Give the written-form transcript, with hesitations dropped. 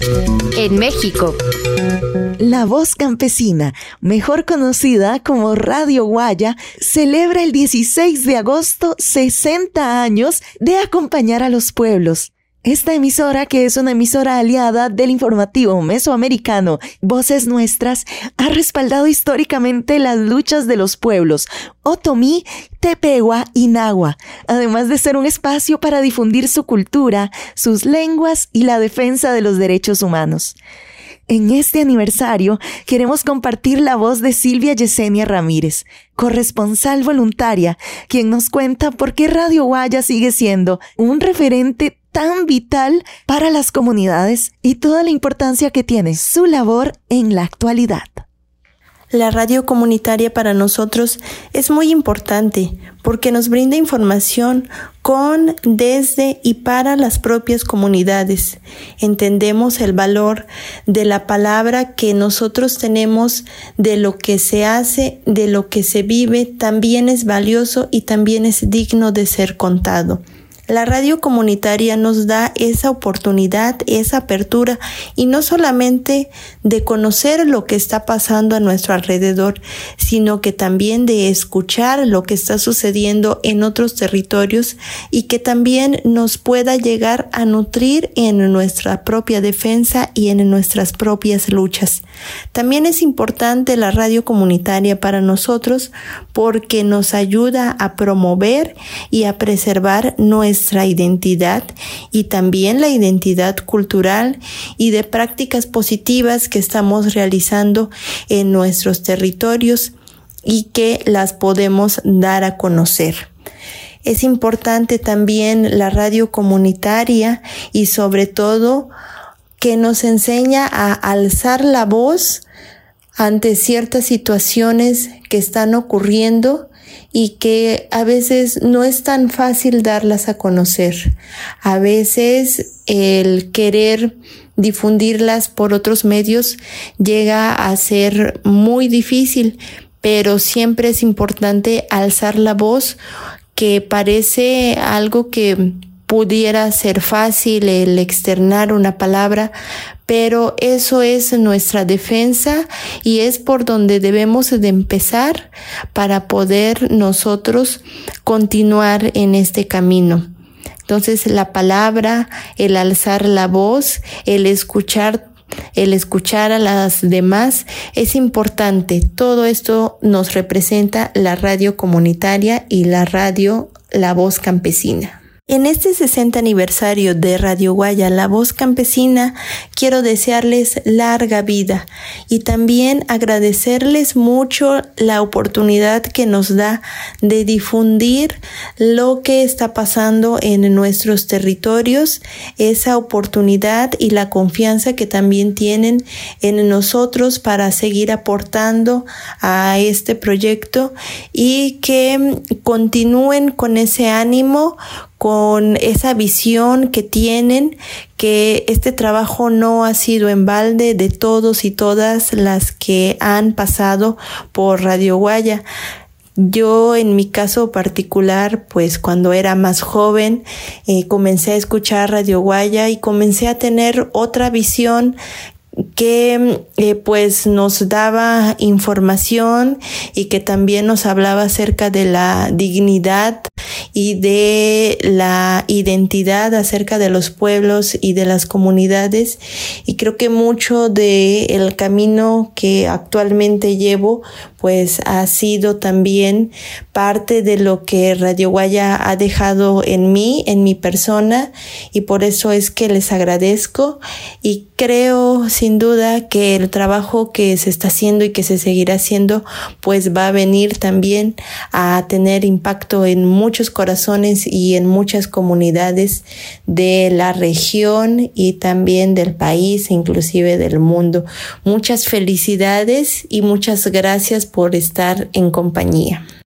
En México, La Voz Campesina, mejor conocida como Radio Guaya, celebra el 16 de agosto 60 años de acompañar a los pueblos. Esta emisora, que es una emisora aliada del informativo mesoamericano Voces Nuestras, ha respaldado históricamente las luchas de los pueblos Otomí, Tepehua y Nahua, además de ser un espacio para difundir su cultura, sus lenguas y la defensa de los derechos humanos. En este aniversario queremos compartir la voz de Silvia Yesenia Ramírez, corresponsal voluntaria, quien nos cuenta por qué Radio Guaya sigue siendo un referente tan vital para las comunidades y toda la importancia que tiene su labor en la actualidad. La radio comunitaria para nosotros es muy importante porque nos brinda información con, desde y para las propias comunidades. Entendemos el valor de la palabra que nosotros tenemos, de lo que se hace, de lo que se vive, también es valioso y también es digno de ser contado. La radio comunitaria nos da esa oportunidad, esa apertura, y no solamente de conocer lo que está pasando a nuestro alrededor, sino que también de escuchar lo que está sucediendo en otros territorios y que también nos pueda llegar a nutrir en nuestra propia defensa y en nuestras propias luchas. También es importante la radio comunitaria para nosotros porque nos ayuda a promover y a preservar nuestra identidad y también la identidad cultural y de prácticas positivas que estamos realizando en nuestros territorios y que las podemos dar a conocer. Es importante también la radio comunitaria y sobre todo que nos enseña a alzar la voz ante ciertas situaciones que están ocurriendo y que a veces no es tan fácil darlas a conocer. A veces el querer difundirlas por otros medios llega a ser muy difícil, pero siempre es importante alzar la voz, que parece algo que pudiera ser fácil el externar una palabra, pero eso es nuestra defensa y es por donde debemos de empezar para poder nosotros continuar en este camino. Entonces la palabra, el alzar la voz, el escuchar a las demás es importante. Todo esto nos representa la radio comunitaria y la radio La Voz Campesina. En este 60 aniversario de Radio Guaya, La Voz Campesina, quiero desearles larga vida y también agradecerles mucho la oportunidad que nos da de difundir lo que está pasando en nuestros territorios, esa oportunidad y la confianza que también tienen en nosotros para seguir aportando a este proyecto y que continúen con ese ánimo, con esa visión que tienen, que este trabajo no ha sido en balde de todos y todas las que han pasado por Radio Guaya. Yo en mi caso particular, pues cuando era más joven, comencé a escuchar Radio Guaya y comencé a tener otra visión que pues nos daba información y que también nos hablaba acerca de la dignidad y de la identidad acerca de los pueblos y de las comunidades, y creo que mucho del camino que actualmente llevo pues ha sido también parte de lo que Radio Guaya ha dejado en mí, en mi persona, y por eso es que les agradezco y creo sin duda que el trabajo que se está haciendo y que se seguirá haciendo pues va a venir también a tener impacto en muchos corazones y en muchas comunidades de la región y también del país, inclusive del mundo. Muchas felicidades y muchas gracias por estar en compañía.